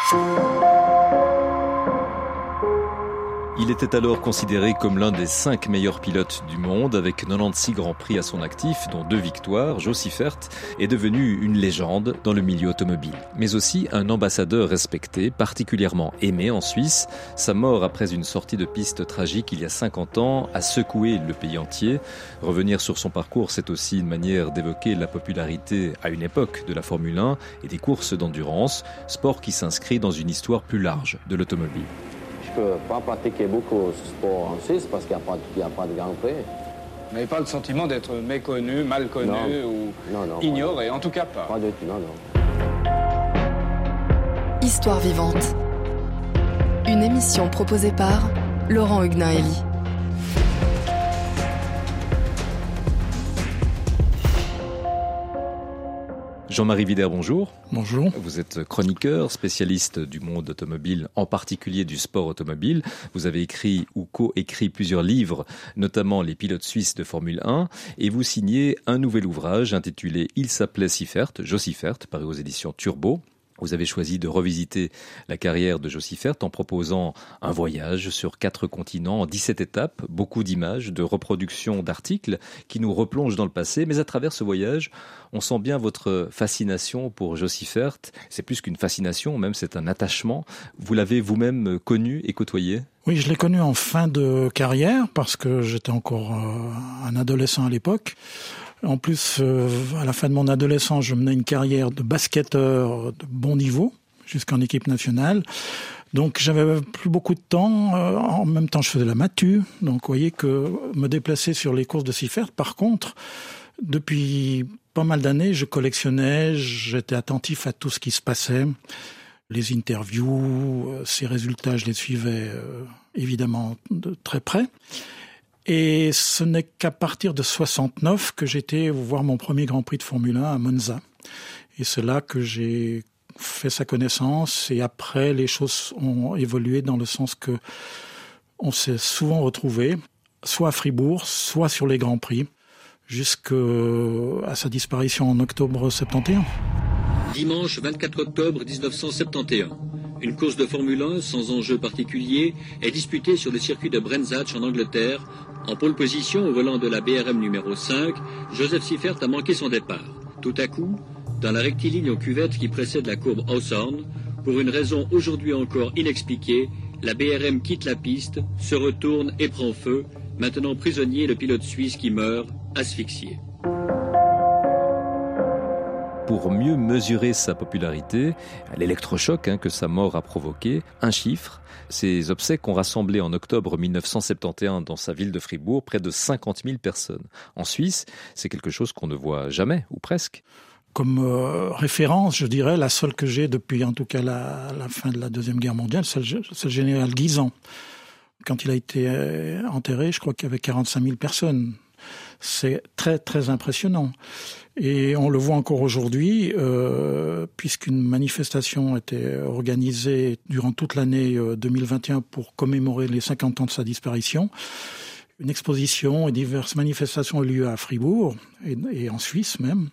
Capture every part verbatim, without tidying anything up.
Il était alors considéré comme l'un des cinq meilleurs pilotes du monde, avec quatre-vingt-seize grands prix à son actif, dont deux victoires. Jo Siffert est devenu une légende dans le milieu automobile, mais aussi un ambassadeur respecté, particulièrement aimé en Suisse. Sa mort après une sortie de piste tragique il y a cinquante ans a secoué le pays entier. Revenir sur son parcours, c'est aussi une manière d'évoquer la popularité à une époque de la Formule un et des courses d'endurance, sport qui s'inscrit dans une histoire plus large de l'automobile. Je ne peux pas pratiquer beaucoup ce sport en Suisse parce qu'il n'y a, a pas de Grand Prix. Vous n'avez pas le sentiment d'être méconnu, mal connu non. ou non, non, ignoré, en tout cas pas. Pas du tout, non, non. Histoire vivante. Une émission proposée par Laurent Hugnaeli. Jean-Marie Wider, bonjour. Bonjour. Vous êtes chroniqueur, spécialiste du monde automobile, en particulier du sport automobile. Vous avez écrit ou co-écrit plusieurs livres, notamment Les pilotes suisses de Formule un, et vous signez un nouvel ouvrage intitulé Il s'appelait Siffert, Jo Siffert, paru aux éditions Turbo. Vous avez choisi de revisiter la carrière de Jo Siffert en proposant un voyage sur quatre continents en dix-sept étapes, beaucoup d'images, de reproductions d'articles qui nous replongent dans le passé. Mais à travers ce voyage, on sent bien votre fascination pour Jo Siffert. C'est plus qu'une fascination, même c'est un attachement. Vous l'avez vous-même connu et côtoyé ? Oui, je l'ai connu en fin de carrière parce que j'étais encore euh, un adolescent à l'époque. En plus, euh, à la fin de mon adolescence, je menais une carrière de basketteur de bon niveau, jusqu'en équipe nationale. Donc, j'avais plus beaucoup de temps. Euh, en même temps, je faisais la matu. Donc, vous voyez que me déplacer sur les courses de Siffert, par contre, depuis pas mal d'années, je collectionnais, j'étais attentif à tout ce qui se passait. Les interviews, ces résultats, je les suivais euh, évidemment de très près. Et ce n'est qu'à partir de soixante-neuf que j'étais voir mon premier Grand Prix de Formule un à Monza. Et c'est là que j'ai fait sa connaissance. Et après, les choses ont évolué dans le sens que on s'est souvent retrouvés, soit à Fribourg, soit sur les Grands Prix, jusqu'à sa disparition en octobre soixante et onze. Dimanche vingt-quatre octobre dix-neuf cent soixante et onze. Une course de Formule un sans enjeu particulier est disputée sur le circuit de Brands Hatch en Angleterre. En pole position au volant de la B R M numéro cinq, Joseph Siffert a manqué son départ. Tout à coup, dans la rectiligne aux cuvettes qui précède la courbe Hawthorne, pour une raison aujourd'hui encore inexpliquée, la B R M quitte la piste, se retourne et prend feu, maintenant prisonnier le pilote suisse qui meurt, asphyxié. Pour mieux mesurer sa popularité, l'électrochoc hein, que sa mort a provoqué, un chiffre, ses obsèques ont rassemblé en octobre dix-neuf cent soixante et onze dans sa ville de Fribourg près de cinquante mille personnes. En Suisse, c'est quelque chose qu'on ne voit jamais, ou presque. Comme euh, référence, je dirais, la seule que j'ai depuis en tout cas la, la fin de la Deuxième Guerre mondiale, c'est le, c'est le général Guisan. Quand il a été euh, enterré, je crois qu'il y avait quarante-cinq mille personnes. C'est très très impressionnant. Et on le voit encore aujourd'hui, euh, puisqu'une manifestation était organisée durant toute l'année deux mille vingt et un pour commémorer les cinquante ans de sa disparition. Une exposition et diverses manifestations ont eu lieu à Fribourg, et, et en Suisse même.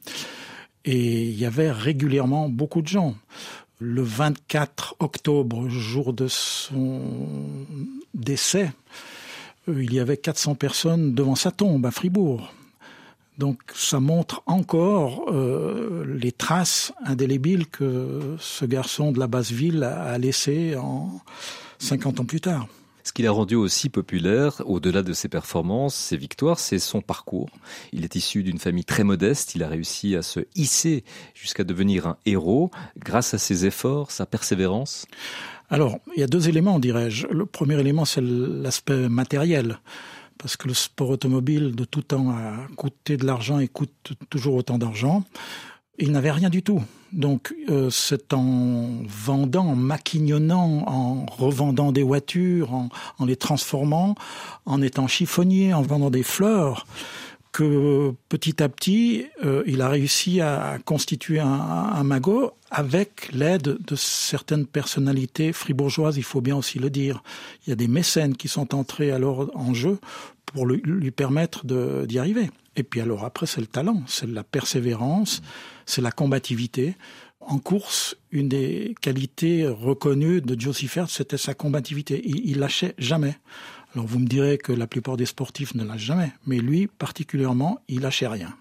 Et il y avait régulièrement beaucoup de gens. Le vingt-quatre octobre, jour de son décès, il y avait quatre cents personnes devant sa tombe à Fribourg. Donc ça montre encore euh, les traces indélébiles que ce garçon de la basse ville a laissées en cinquante ans plus tard. Ce qui l'a rendu aussi populaire, au-delà de ses performances, ses victoires, c'est son parcours. Il est issu d'une famille très modeste, il a réussi à se hisser jusqu'à devenir un héros grâce à ses efforts, sa persévérance. Alors, il y a deux éléments, dirais-je. Le premier élément, c'est l'aspect matériel. Parce que le sport automobile, de tout temps, a coûté de l'argent et coûte toujours autant d'argent. Il n'avait rien du tout. Donc, euh, c'est en vendant, en maquignonnant, en revendant des voitures, en, en les transformant, en étant chiffonnier, en vendant des fleurs, que petit à petit, euh, il a réussi à constituer un, un magot avec l'aide de certaines personnalités fribourgeoises, il faut bien aussi le dire. Il y a des mécènes qui sont entrés alors en jeu pour lui, lui permettre de, d'y arriver. Et puis alors après, c'est le talent, c'est la persévérance, c'est la combativité. En course, une des qualités reconnues de Joe Seifert, c'était sa combativité. Il, il lâchait jamais. Alors vous me direz que la plupart des sportifs ne lâchent jamais, mais lui, particulièrement, il lâchait rien.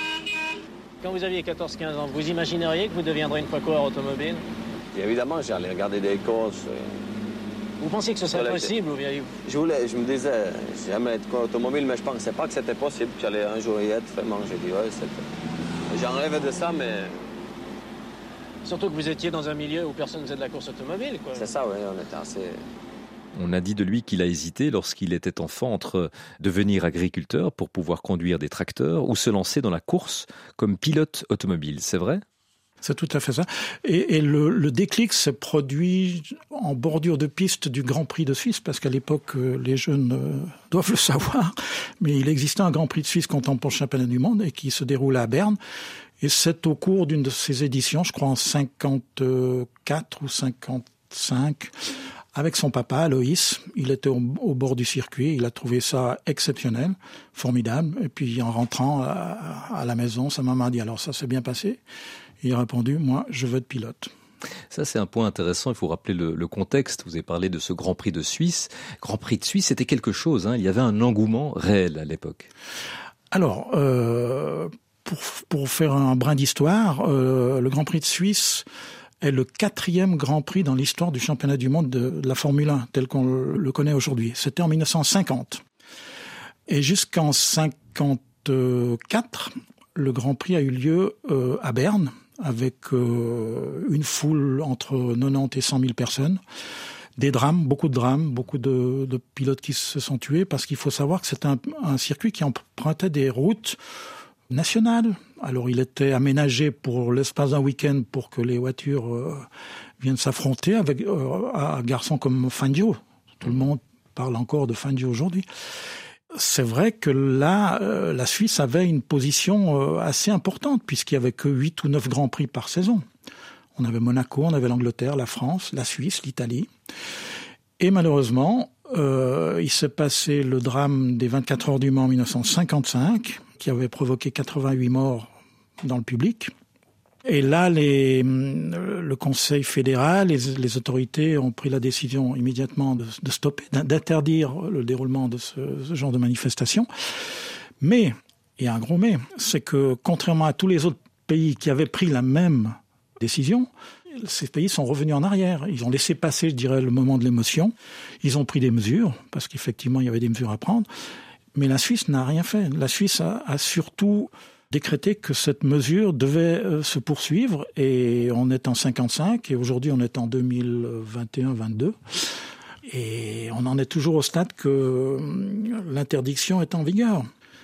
Quand vous aviez quatorze quinze ans, vous imagineriez que vous deviendrez une fois coureur automobile ? Et évidemment, j'allais regarder des courses. Vous pensiez que ce serait possible ou bien... Je voulais, je me disais, j'aimais être coureur automobile, mais je pensais pas que c'était possible, que j'allais un jour y être. Vraiment, j'ai dit, ouais, c'était... J'en rêvais de ça, mais... Surtout que vous étiez dans un milieu où personne ne faisait de la course automobile, quoi. C'est ça, oui, on était assez... On a dit de lui qu'il a hésité lorsqu'il était enfant entre devenir agriculteur pour pouvoir conduire des tracteurs ou se lancer dans la course comme pilote automobile. C'est vrai ? C'est tout à fait ça. Et, et le, le déclic s'est produit en bordure de piste du Grand Prix de Suisse, parce qu'à l'époque, les jeunes euh, doivent le savoir, mais il existait un Grand Prix de Suisse contemporain championnat du monde et qui se déroulait à Berne. Et c'est au cours d'une de ces éditions, je crois en cinquante-quatre ou cinquante-cinq, avec son papa, Aloïs. Il était au, au bord du circuit, il a trouvé ça exceptionnel, formidable. Et puis en rentrant à, à la maison, sa maman a dit « Alors ça s'est bien passé ?» Il a répondu « Moi, je veux être pilote ». Ça, c'est un point intéressant. Il faut rappeler le, le contexte. Vous avez parlé de ce Grand Prix de Suisse. Grand Prix de Suisse, c'était quelque chose. Hein. Il y avait un engouement réel à l'époque. Alors, euh, pour, pour faire un brin d'histoire, euh, le Grand Prix de Suisse est le quatrième Grand Prix dans l'histoire du championnat du monde de, de la Formule un, tel qu'on le connaît aujourd'hui. C'était en mille neuf cent cinquante. Et jusqu'en cinquante-quatre, le Grand Prix a eu lieu euh, à Berne, avec euh, une foule entre quatre-vingt-dix et cent mille personnes. Des drames, beaucoup de drames, beaucoup de, de pilotes qui se sont tués, parce qu'il faut savoir que c'est un, un circuit qui empruntait des routes nationales. Alors il était aménagé pour l'espace d'un week-end pour que les voitures euh, viennent s'affronter avec euh, un garçon comme Fangio. Tout le monde parle encore de Fangio aujourd'hui. C'est vrai que là, euh, la Suisse avait une position euh, assez importante, puisqu'il y avait que huit ou neuf grands prix par saison. On avait Monaco, on avait l'Angleterre, la France, la Suisse, l'Italie. Et malheureusement, euh, il s'est passé le drame des vingt-quatre heures du Mans en mille neuf cent cinquante-cinq, qui avait provoqué quatre-vingt-huit morts dans le public. Et là, les, le Conseil fédéral, les, les autorités ont pris la décision immédiatement de, de stopper, d'interdire le déroulement de ce, ce genre de manifestation. Mais, il y a un gros mais, c'est que contrairement à tous les autres pays qui avaient pris la même décision, ces pays sont revenus en arrière. Ils ont laissé passer, je dirais, le moment de l'émotion. Ils ont pris des mesures, parce qu'effectivement, il y avait des mesures à prendre. Mais la Suisse n'a rien fait. La Suisse a, a surtout décrété que cette mesure devait euh, se poursuivre, et on est en cinquante-cinq, et aujourd'hui on est en deux mille vingt et un vingt-deux, et on en est toujours au stade que euh, l'interdiction est en vigueur.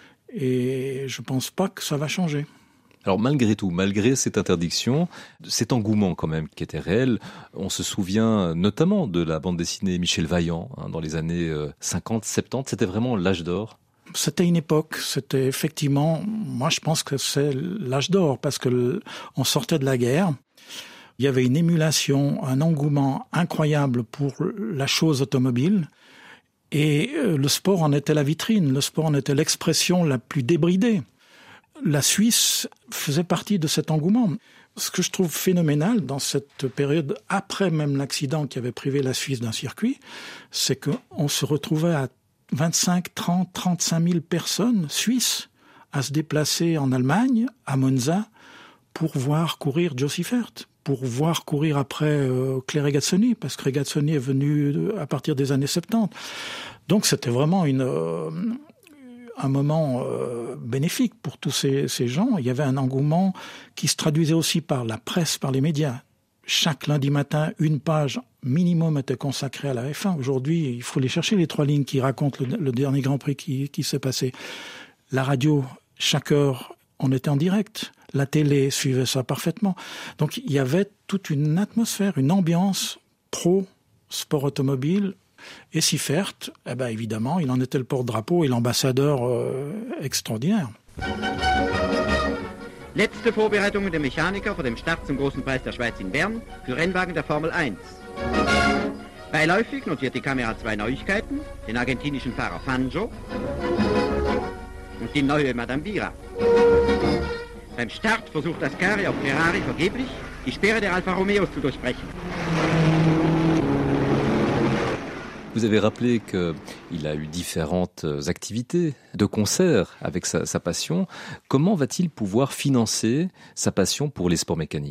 Et je pense pas que ça va changer. Alors malgré tout, malgré cette interdiction, cet engouement quand même qui était réel, on se souvient notamment de la bande dessinée Michel Vaillant hein, dans les années cinquante, soixante-dix, c'était vraiment l'âge d'or. C'était une époque, c'était effectivement, moi je pense que c'est l'âge d'or, parce que on sortait de la guerre, il y avait une émulation, un engouement incroyable pour la chose automobile, et le sport en était la vitrine, le sport en était l'expression la plus débridée. La Suisse faisait partie de cet engouement. Ce que je trouve phénoménal dans cette période, après même l'accident qui avait privé la Suisse d'un circuit, c'est qu'on se retrouvait à vingt-cinq, trente, trente-cinq mille personnes suisses à se déplacer en Allemagne, à Monza, pour voir courir Joe Seifert, pour voir courir après euh, Claire Regazzoni, parce que Regazzoni est venu à partir des années soixante-dix. Donc c'était vraiment une, euh, un moment euh, bénéfique pour tous ces, ces gens. Il y avait un engouement qui se traduisait aussi par la presse, par les médias. Chaque lundi matin, une page minimum était consacrée à la F un. Aujourd'hui, il faut les chercher, les trois lignes qui racontent le, le dernier Grand Prix qui, qui s'est passé. La radio, chaque heure, on était en direct. La télé suivait ça parfaitement. Donc, il y avait toute une atmosphère, une ambiance pro-sport automobile. Et Seifert, eh ben, évidemment, il en était le porte-drapeau et l'ambassadeur euh, extraordinaire. Letzte Vorbereitungen der Mechaniker vor dem Start zum Großen Preis der Schweiz in Bern für Rennwagen der Formel eins. Beiläufig notiert die Kamera zwei Neuigkeiten, den argentinischen Fahrer Fangio und die neue Madame Bira. Beim Start versucht Ascari auf Ferrari vergeblich, Ich sperre der Alfa Romeo zu durchbrechen. Vous avez rappelé qu'il a eu différentes activités de concert avec sa, sa passion. Comment va-t-il pouvoir financer sa passion pour les sports mécaniques ?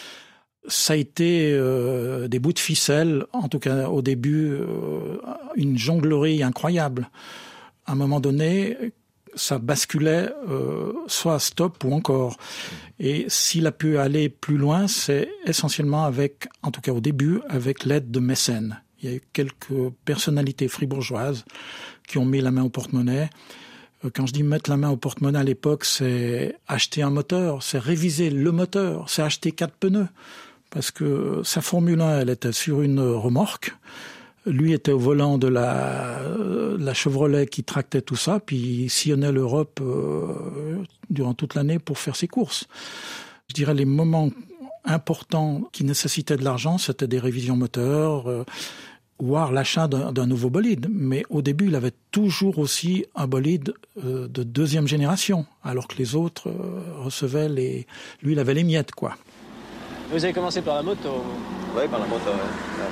Ça a été euh, des bouts de ficelle, en tout cas au début, euh, une jonglerie incroyable. À un moment donné, ça basculait euh, soit stop ou encore. Et s'il a pu aller plus loin, c'est essentiellement avec, en tout cas au début, avec l'aide de mécènes. Il y a eu quelques personnalités fribourgeoises qui ont mis la main au porte-monnaie. Quand je dis mettre la main au porte-monnaie à l'époque, c'est acheter un moteur, c'est réviser le moteur, c'est acheter quatre pneus. Parce que sa Formule un, elle était sur une remorque. Lui était au volant de la, la Chevrolet qui tractait tout ça, puis il sillonnait l'Europe euh, durant toute l'année pour faire ses courses. Je dirais les moments importants qui nécessitaient de l'argent, c'était des révisions moteurs, euh, voire l'achat d'un, d'un nouveau bolide. Mais au début, il avait toujours aussi un bolide euh, de deuxième génération, alors que les autres euh, recevaient les... Lui, il avait les miettes, quoi. Vous avez commencé par la moto ? Oui, par la moto, ouais.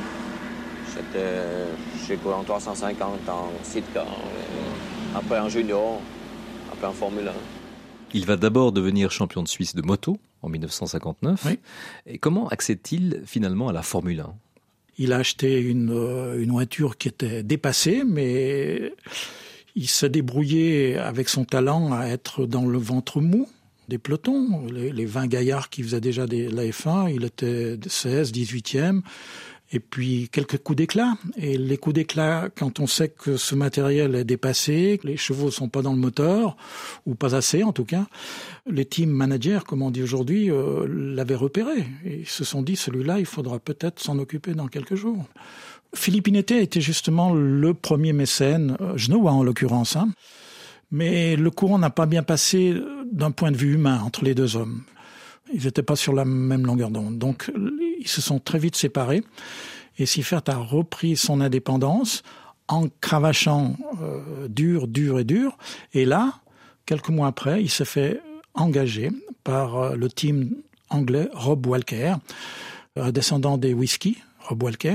Ouais. J'étais chez Coulon trois cent cinquante en sidecar, après en junior, après en Formule un. Il va d'abord devenir champion de Suisse de moto en dix-neuf cent cinquante-neuf. Oui. Et comment accède-t-il finalement à la Formule un ? Il a acheté une, une voiture qui était dépassée, mais il s'est débrouillé avec son talent à être dans le ventre mou des pelotons. Les, les vingt gaillards qui faisaient déjà des, la F un, il était seize, dix-huitième. Et puis quelques coups d'éclat. Et les coups d'éclat, quand on sait que ce matériel est dépassé, que les chevaux sont pas dans le moteur, ou pas assez en tout cas, les team managers, comme on dit aujourd'hui, euh, l'avaient repéré. Et ils se sont dit, celui-là, il faudra peut-être s'en occuper dans quelques jours. Philippe Inetet était justement le premier mécène, euh, genevois en l'occurrence, hein. Mais le courant n'a pas bien passé d'un point de vue humain entre les deux hommes. Ils n'étaient pas sur la même longueur d'onde. Donc, ils se sont très vite séparés. Et Seifert a repris son indépendance en cravachant euh, dur, dur et dur. Et là, quelques mois après, il s'est fait engager par euh, le team anglais Rob Walker, euh, descendant des whisky, Rob Walker.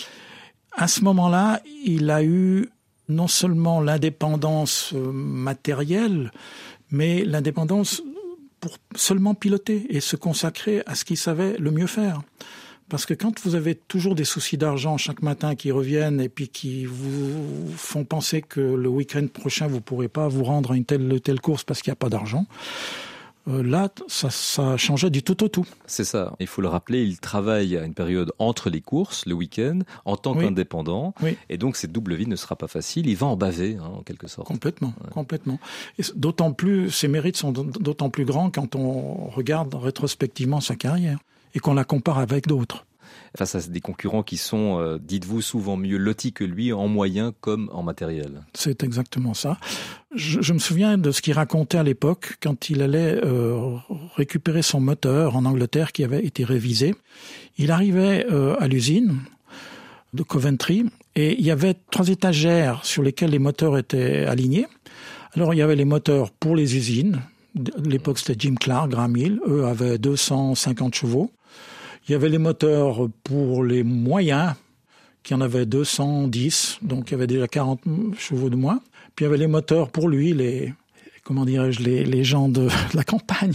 À ce moment-là, il a eu non seulement l'indépendance euh, matérielle, mais l'indépendance pour seulement piloter et se consacrer à ce qu'il savait le mieux faire. Parce que quand vous avez toujours des soucis d'argent chaque matin qui reviennent et puis qui vous font penser que le week-end prochain vous pourrez pas vous rendre à une telle telle course parce qu'il n'y a pas d'argent, euh, là ça, ça changeait du tout au tout. C'est ça. Il faut le rappeler, il travaille à une période entre les courses, le week-end, en tant oui. qu'indépendant. Oui. Et donc cette double vie ne sera pas facile. Il va en baver, hein, en quelque sorte. Complètement, ouais. complètement. Et d'autant plus, ses mérites sont d'autant plus grands quand on regarde rétrospectivement sa carrière et qu'on la compare avec d'autres. Face à des concurrents qui sont, euh, dites-vous, souvent mieux lotis que lui en moyens comme en matériel. C'est exactement ça. Je, je me souviens de ce qu'il racontait à l'époque quand il allait euh, récupérer son moteur en Angleterre qui avait été révisé. Il arrivait euh, à l'usine de Coventry et il y avait trois étagères sur lesquelles les moteurs étaient alignés. Alors il y avait les moteurs pour les usines. À l'époque c'était Jim Clark, Graham Hill. Eux avaient deux cent cinquante chevaux. Il y avait les moteurs pour les moyens, qui en avaient deux cent dix, donc il y avait déjà quarante chevaux de moins. Puis il y avait les moteurs pour lui, les, comment dirais-je, les, les gens de, de la campagne.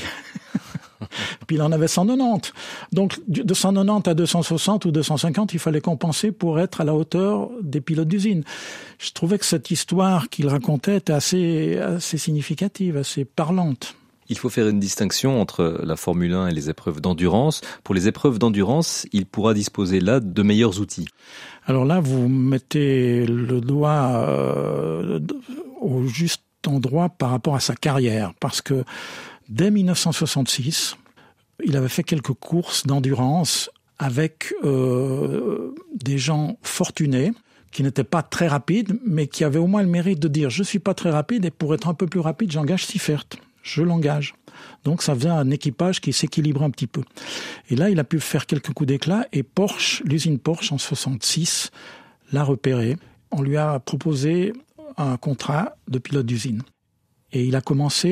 Puis il en avait cent quatre-vingt-dix. Donc de cent quatre-vingt-dix à deux cent soixante ou deux cent cinquante, il fallait compenser pour être à la hauteur des pilotes d'usine. Je trouvais que cette histoire qu'il racontait était assez, assez significative, assez parlante. Il faut faire une distinction entre la Formule un et les épreuves d'endurance. Pour les épreuves d'endurance, il pourra disposer là de meilleurs outils. Alors là, vous mettez le doigt euh, au juste endroit par rapport à sa carrière. Parce que dès dix-neuf cent soixante-six, il avait fait quelques courses d'endurance avec euh, des gens fortunés qui n'étaient pas très rapides, mais qui avaient au moins le mérite de dire « je suis pas très rapide et pour être un peu plus rapide, j'engage Seifert ». Je l'engage. Donc ça faisait un équipage qui s'équilibrait un petit peu. Et là, il a pu faire quelques coups d'éclat et Porsche, l'usine Porsche en soixante-six, l'a repéré. On lui a proposé un contrat de pilote d'usine. Et il a commencé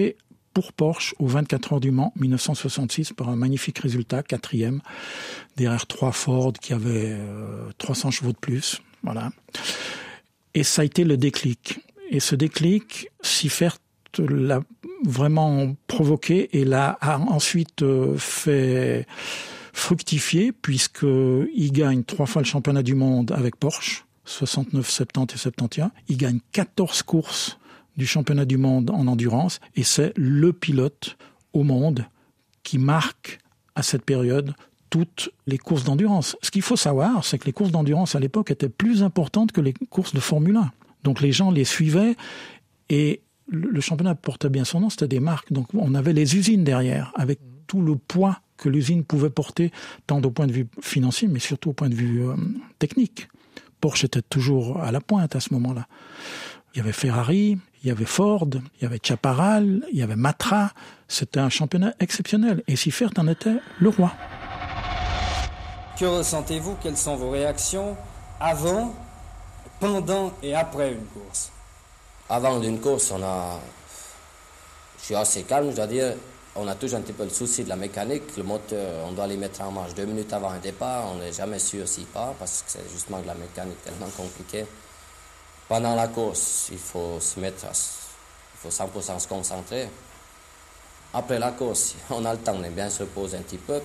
pour Porsche aux vingt-quatre heures du Mans mille neuf cent soixante-six par un magnifique résultat, quatrième, derrière trois Ford qui avaient euh, trois cents chevaux de plus. Voilà. Et ça a été le déclic. Et ce déclic, Seifert l'a vraiment provoqué et l'a a ensuite euh, fait fructifier, puisqu'il gagne trois fois le championnat du monde avec Porsche, soixante-neuf, soixante-dix et soixante et un. Il gagne quatorze courses du championnat du monde en endurance, et c'est le pilote au monde qui marque à cette période toutes les courses d'endurance. Ce qu'il faut savoir, c'est que les courses d'endurance à l'époque étaient plus importantes que les courses de Formule un. Donc les gens les suivaient, et le championnat portait bien son nom, c'était des marques. Donc on avait les usines derrière, avec tout le poids que l'usine pouvait porter, tant au point de vue financier, mais surtout au point de vue euh, technique. Porsche était toujours à la pointe à ce moment-là. Il y avait Ferrari, il y avait Ford, il y avait Chaparral, il y avait Matra. C'était un championnat exceptionnel. Et Seifert en était le roi. Que ressentez-vous? Quelles sont vos réactions avant, pendant et après une course? Avant d'une course, on a... je suis assez calme, je dois dire. On a toujours un petit peu le souci de la mécanique. Le moteur, on doit les mettre en marche deux minutes avant un départ. On n'est jamais sûr s'il part parce que c'est justement de la mécanique tellement compliquée. Pendant la course, il faut se mettre, à... il faut cent pour cent se concentrer. Après la course, on a le temps de bien se reposer un petit peu.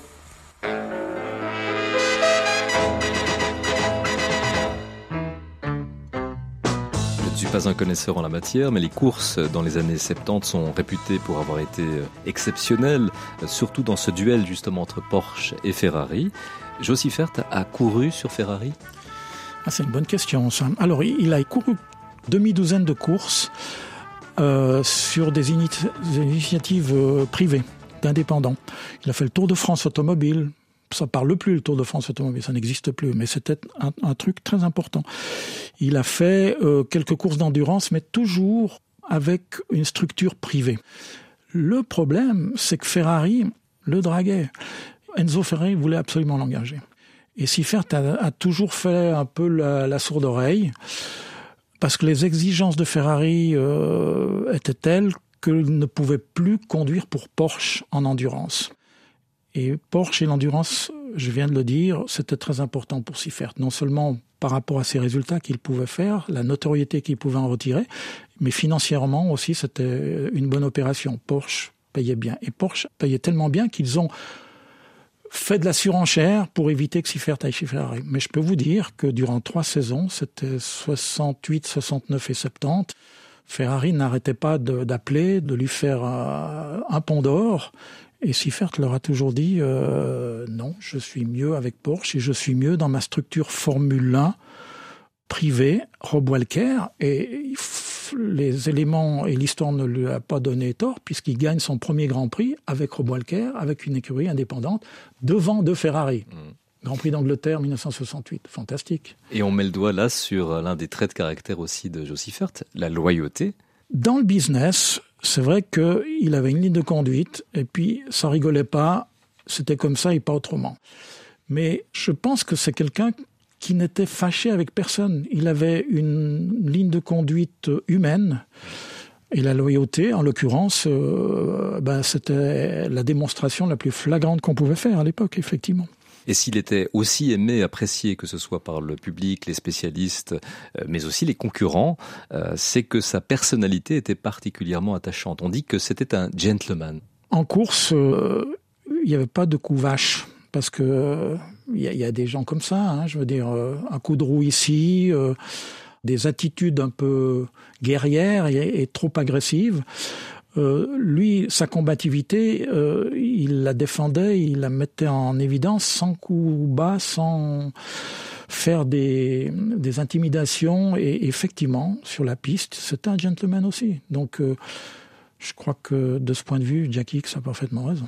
Je ne suis pas un connaisseur en la matière, mais les courses dans les années soixante-dix sont réputées pour avoir été exceptionnelles, surtout dans ce duel justement entre Porsche et Ferrari. Jo Seifert a couru sur Ferrari ? Ah, c'est une bonne question, ça. Alors, il a couru demi-douzaine de courses euh, sur des, ini- des initiatives euh, privées, d'indépendants. Il a fait le Tour de France automobile. Ça ne parle plus, le Tour de France automobile, ça n'existe plus, mais c'était un, un truc très important. Il a fait euh, quelques courses d'endurance, mais toujours avec une structure privée. Le problème, c'est que Ferrari le draguait. Enzo Ferrari voulait absolument l'engager. Et Seifert a, a toujours fait un peu la, la sourde oreille, parce que les exigences de Ferrari euh, étaient telles qu'il ne pouvait plus conduire pour Porsche en endurance. Et Porsche et l'endurance, je viens de le dire, c'était très important pour Seifert. Non seulement par rapport à ses résultats qu'il pouvait faire, la notoriété qu'il pouvait en retirer, mais financièrement aussi, c'était une bonne opération. Porsche payait bien. Et Porsche payait tellement bien qu'ils ont fait de la surenchère pour éviter que Seifert aille chez Ferrari. Mais je peux vous dire que durant trois saisons, c'était soixante-huit, soixante-neuf et soixante-dix, Ferrari n'arrêtait pas de, d'appeler, de lui faire un, un pont d'or. Et Seifert leur a toujours dit euh, « Non, je suis mieux avec Porsche et je suis mieux dans ma structure Formule un privée, Rob Walker. » Et les éléments et l'histoire ne lui a pas donné tort, puisqu'il gagne son premier Grand Prix avec Rob Walker, avec une écurie indépendante, devant deux Ferrari. Mmh. Grand Prix d'Angleterre dix-neuf cent soixante-huit, fantastique. Et on met le doigt là sur l'un des traits de caractère aussi de Jo Seifert, la loyauté. Dans le business, c'est vrai qu'il avait une ligne de conduite, et puis ça rigolait pas, c'était comme ça et pas autrement. Mais je pense que c'est quelqu'un qui n'était fâché avec personne. Il avait une ligne de conduite humaine, et la loyauté, en l'occurrence, euh, ben, c'était la démonstration la plus flagrante qu'on pouvait faire à l'époque, effectivement. Et s'il était aussi aimé, apprécié, que ce soit par le public, les spécialistes, mais aussi les concurrents, euh, c'est que sa personnalité était particulièrement attachante. On dit que c'était un gentleman. En course, euh, il n'y avait pas de coup vache, parce que euh, y, y a des gens comme ça, hein, je veux dire, euh, un coup de roue ici, euh, des attitudes un peu guerrières et, et trop agressives. Euh, lui, sa combativité, euh, il la défendait, il la mettait en évidence sans coup bas, sans faire des, des intimidations. Et effectivement, sur la piste, c'était un gentleman aussi. Donc, euh, je crois que de ce point de vue, Jack Hicks a parfaitement raison.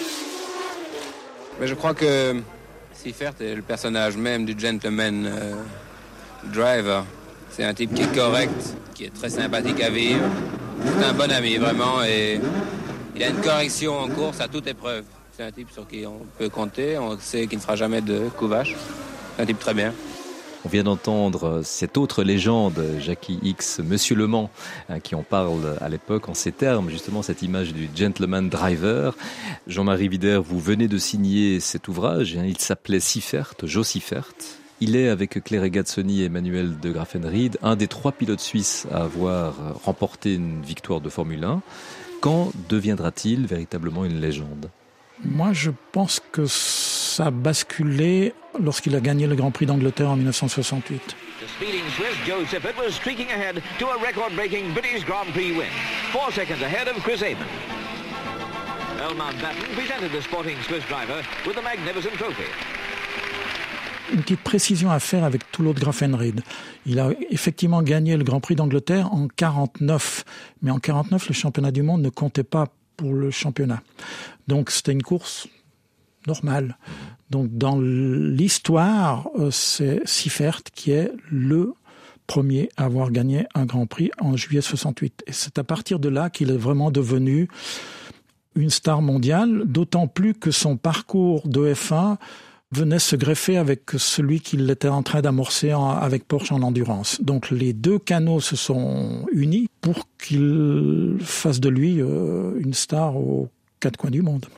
Mais je crois que Seifert est le personnage même du gentleman euh, driver. C'est un type qui est correct, qui est très sympathique à vivre. C'est un bon ami, vraiment, et il a une correction en course à toute épreuve. C'est un type sur qui on peut compter, on sait qu'il ne fera jamais de coup vache. C'est un type très bien. On vient d'entendre cette autre légende, Jackie Hicks, Monsieur Le Mans, hein, qui en parle à l'époque en ces termes, justement cette image du gentleman driver. Jean-Marie Wider, vous venez de signer cet ouvrage, hein, il s'appelait Siffert, Joe Siffert. Il est, avec Claire Regazzoni et Emmanuel de Graffenried, un des trois pilotes suisses à avoir remporté une victoire de Formule un. Quand deviendra-t-il véritablement une légende ? Moi, je pense que ça a basculé lorsqu'il a gagné le Grand Prix d'Angleterre en dix-neuf cent soixante-huit. The speeding Swiss Joe Siffert was streaking ahead to a record-breaking British Grand Prix win, four seconds ahead of Chris Amon. Earl Mountbatten presented the sporting Swiss driver with a magnificent trophy. Une petite précision à faire avec tout l'autre Graffenried. Il a effectivement gagné le Grand Prix d'Angleterre en quarante-neuf. Mais en quarante-neuf, le championnat du monde ne comptait pas pour le championnat. Donc c'était une course normale. Donc dans l'histoire, c'est Siffert qui est le premier à avoir gagné un Grand Prix en juillet soixante-huit. Et c'est à partir de là qu'il est vraiment devenu une star mondiale, d'autant plus que son parcours de F un venait se greffer avec celui qu'il était en train d'amorcer en, avec Porsche en endurance. Donc les deux canaux se sont unis pour qu'il fasse de lui euh, une star aux quatre coins du monde.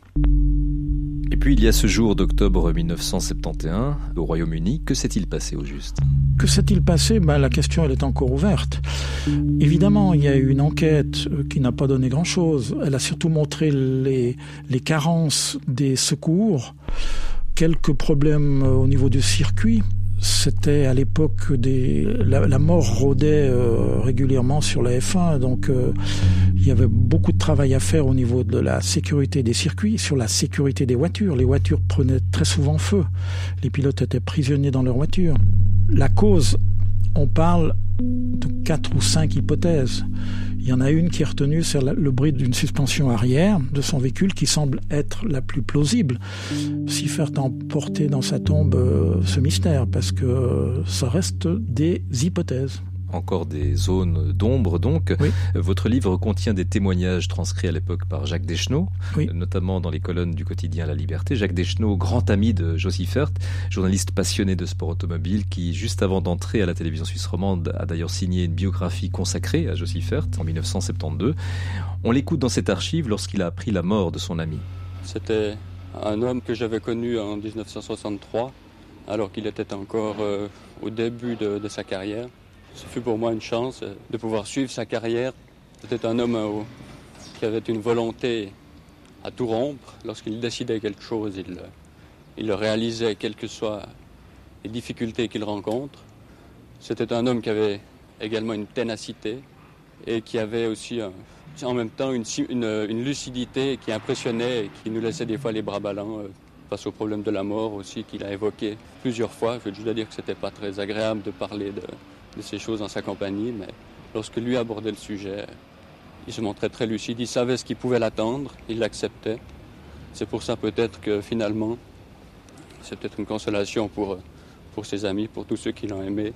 Et puis il y a ce jour d'octobre dix-neuf cent soixante et onze au Royaume-Uni. Que s'est-il passé au juste ? Que s'est-il passé ? Ben, la question elle est encore ouverte. Évidemment, il y a eu une enquête qui n'a pas donné grand-chose. Elle a surtout montré les, les carences des secours, quelques problèmes au niveau du circuit. C'était à l'époque des la, la mort rôdait euh, régulièrement sur la F un, donc euh, il y avait beaucoup de travail à faire au niveau de la sécurité des circuits, sur la sécurité des voitures. Les voitures prenaient très souvent feu, les pilotes étaient prisonniers dans leurs voitures. La cause, on parle de quatre ou cinq hypothèses. Il y en a une qui est retenue, c'est le bruit d'une suspension arrière de son véhicule qui semble être la plus plausible. Siffert a emporté dans sa tombe euh, ce mystère, parce que euh, ça reste des hypothèses. Encore des zones d'ombre, donc. Oui. Votre livre contient des témoignages transcrits à l'époque par Jacques Deschenaux, oui. notamment dans les colonnes du quotidien La Liberté. Jacques Deschenaux, grand ami de Joe Siffert, journaliste passionné de sport automobile, qui, juste avant d'entrer à la télévision suisse romande, a d'ailleurs signé une biographie consacrée à Joe Siffert en dix-neuf cent soixante-douze. On l'écoute dans cette archive lorsqu'il a appris la mort de son ami. C'était un homme que j'avais connu en dix-neuf cent soixante-trois, alors qu'il était encore euh, au début de, de sa carrière. Ce fut pour moi une chance de pouvoir suivre sa carrière. C'était un homme euh, qui avait une volonté à tout rompre. Lorsqu'il décidait quelque chose, il, il le réalisait, quelles que soient les difficultés qu'il rencontre. C'était un homme qui avait également une ténacité et qui avait aussi un, en même temps une, une, une lucidité qui impressionnait et qui nous laissait des fois les bras ballants euh, face au problème de la mort aussi qu'il a évoqué plusieurs fois. Je veux juste dire que c'était pas très agréable de parler de... de ces choses dans sa compagnie, mais lorsque lui abordait le sujet, il se montrait très lucide, il savait ce qui pouvait l'attendre, il l'acceptait. C'est pour ça peut-être que finalement, c'est peut-être une consolation pour, pour ses amis, pour tous ceux qui l'ont aimé.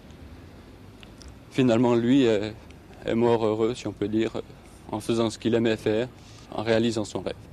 Finalement, lui est, est mort heureux, si on peut dire, en faisant ce qu'il aimait faire, en réalisant son rêve.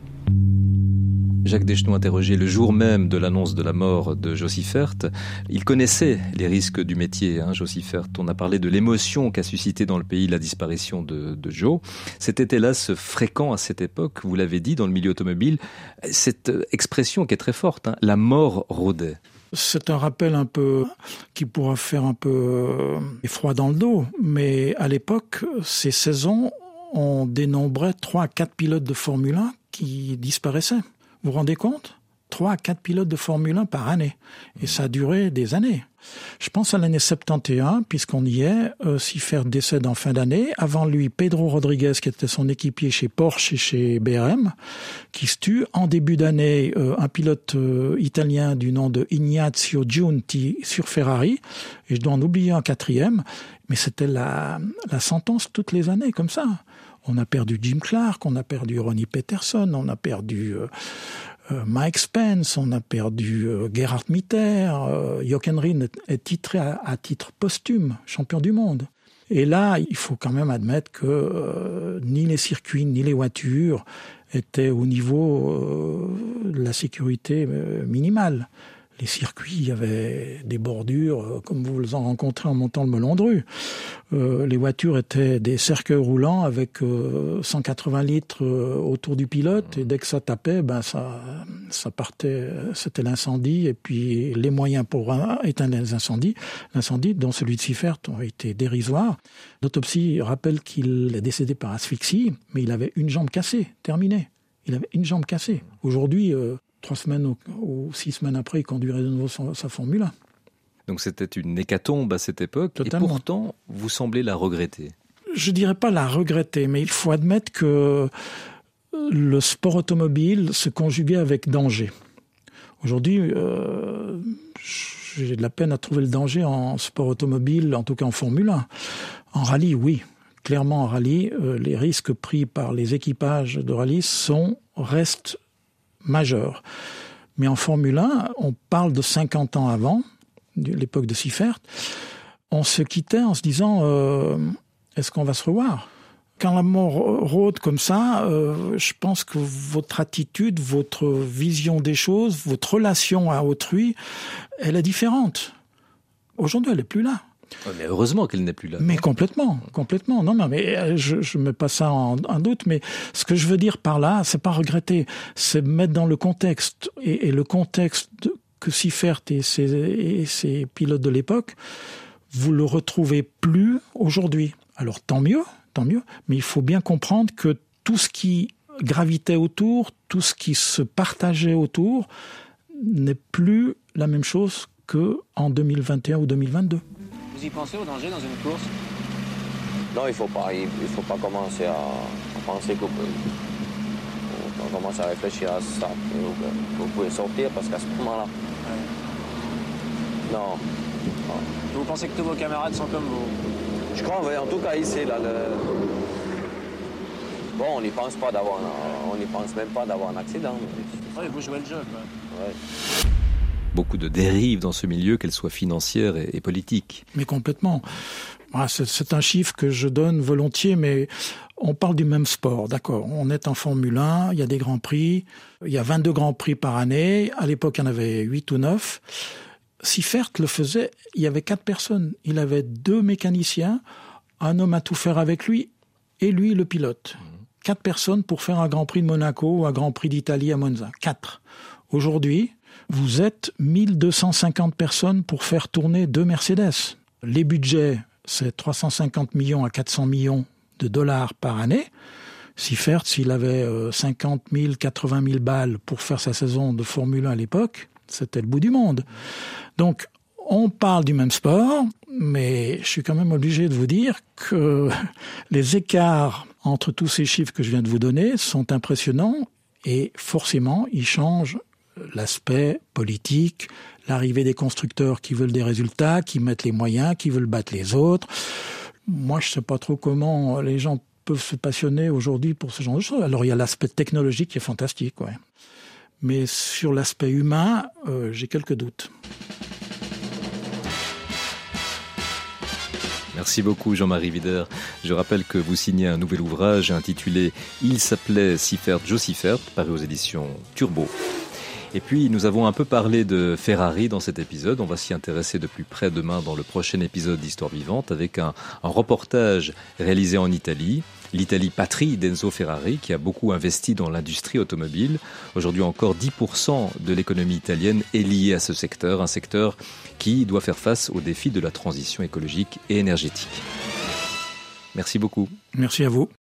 Jacques Deschenaux interrogé le jour même de l'annonce de la mort de Joe Siffert. Il connaissait les risques du métier, hein, Joe Siffert. On a parlé de l'émotion qu'a suscité dans le pays la disparition de, de Joe. C'était hélas fréquent à cette époque, vous l'avez dit, dans le milieu automobile. Cette expression qui est très forte, hein, la mort rôdait. C'est un rappel un peu qui pourra faire un peu froid dans le dos, mais à l'époque, ces saisons, on dénombrait trois à quatre pilotes de Formule un qui disparaissaient. Vous vous rendez compte ? Trois à quatre pilotes de Formule un par année. Et ça a duré des années. Je pense à l'année soixante et onze, puisqu'on y est. Euh, Siffert décède en fin d'année. Avant lui, Pedro Rodriguez, qui était son équipier chez Porsche et chez B R M, qui se tue. En début d'année, euh, un pilote euh, italien du nom de Ignazio Giunti sur Ferrari. Et je dois en oublier un quatrième. Mais c'était la, la sentence toutes les années, comme ça. On a perdu Jim Clark, on a perdu Ronnie Peterson, on a perdu euh, euh, Mike Spence, on a perdu euh, Gerhard Mitter. Euh, Jochen Rindt est, est titré à, à titre posthume, champion du monde. Et là, il faut quand même admettre que euh, ni les circuits ni les voitures étaient au niveau euh, de la sécurité euh, minimale. Les circuits, il y avait des bordures, euh, comme vous en rencontrez en montant le Melon de Rue. Euh, les voitures étaient des cercueils roulants avec euh, cent quatre-vingts litres euh, autour du pilote, et dès que ça tapait, ben ça, ça partait, c'était l'incendie, et puis les moyens pour éteindre les incendies, l'incendie, dont celui de Siffert, ont été dérisoires. L'autopsie rappelle qu'il est décédé par asphyxie, mais il avait une jambe cassée, terminé. Il avait une jambe cassée. Aujourd'hui, euh, trois semaines ou, ou six semaines après, il conduirait de nouveau son, sa Formule un. Donc c'était une hécatombe à cette époque, Totalement. Et pourtant, vous semblez la regretter. Je dirais pas la regretter, mais il faut admettre que le sport automobile se conjuguait avec danger. Aujourd'hui, euh, j'ai de la peine à trouver le danger en sport automobile, en tout cas en Formule un. En rallye, oui. Clairement, en rallye, euh, les risques pris par les équipages de rallye sont, restent majeurs. Mais en Formule un, on parle de cinquante ans avant, de l'époque de Siffert, on se quittait en se disant euh, est-ce qu'on va se revoir ? Quand la mort rôde comme ça, euh, je pense que votre attitude, votre vision des choses, votre relation à autrui, elle est différente. Aujourd'hui, elle n'est plus là. Ouais, mais heureusement qu'elle n'est plus là. Mais non complètement, complètement. Non, non, mais je ne mets pas ça en, en doute, mais ce que je veux dire par là, c'est pas regretter, c'est mettre dans le contexte, et, et le contexte de, que Siffert et ses, et ses pilotes de l'époque, vous le retrouvez plus aujourd'hui. Alors tant mieux, tant mieux, mais il faut bien comprendre que tout ce qui gravitait autour, tout ce qui se partageait autour, n'est plus la même chose qu'en deux mille vingt et un ou deux mille vingt-deux. Vous y pensez au danger dans une course ? Non, il ne faut pas, il, il faut pas commencer à, à penser que vous, on commence à réfléchir à ça, que vous, que vous pouvez sortir, parce qu'à ce moment-là, ouais. non, non. Vous pensez que tous vos camarades sont comme vous ? Je crois, en tout cas ici, là, le... bon, on n'y pense pas d'avoir, un... on n'y pense même pas d'avoir un accident. Mais... Oui, vous jouez le jeu, quoi. Ouais. Beaucoup de dérives dans ce milieu, qu'elles soient financières et, et politiques. Mais complètement. C'est, c'est un chiffre que je donne volontiers, mais on parle du même sport, d'accord. On est en Formule un, il y a des grands prix, il y a vingt-deux grands prix par année. À l'époque, il y en avait huit ou neuf. Siffert le faisait, il y avait quatre personnes. Il avait deux mécaniciens, un homme à tout faire avec lui, et lui, le pilote. Mmh. Quatre personnes pour faire un Grand Prix de Monaco ou un Grand Prix d'Italie à Monza. Quatre. Aujourd'hui, vous êtes mille deux cent cinquante personnes pour faire tourner deux Mercedes. Les budgets, c'est trois cent cinquante millions à quatre cents millions de dollars par année. Siffert, s'il avait cinquante mille, quatre-vingt mille balles pour faire sa saison de Formule un à l'époque, c'était le bout du monde. Donc, on parle du même sport, mais je suis quand même obligé de vous dire que les écarts entre tous ces chiffres que je viens de vous donner sont impressionnants, et forcément, ils changent l'aspect politique, l'arrivée des constructeurs qui veulent des résultats, qui mettent les moyens, qui veulent battre les autres. Moi, je ne sais pas trop comment les gens peuvent se passionner aujourd'hui pour ce genre de choses. Alors, il y a l'aspect technologique qui est fantastique, ouais. Mais sur l'aspect humain, euh, j'ai quelques doutes. Merci beaucoup Jean-Marie Wider. Je rappelle que vous signez un nouvel ouvrage intitulé « Il s'appelait Siffert, Joe Siffert », paru aux éditions Turbo. Et puis, nous avons un peu parlé de Ferrari dans cet épisode. On va s'y intéresser de plus près demain dans le prochain épisode d'Histoire Vivante avec un, un reportage réalisé en Italie. L'Italie patrie d'Enzo Ferrari qui a beaucoup investi dans l'industrie automobile. Aujourd'hui encore, dix pour cent de l'économie italienne est liée à ce secteur, un secteur qui doit faire face aux défis de la transition écologique et énergétique. Merci beaucoup. Merci à vous.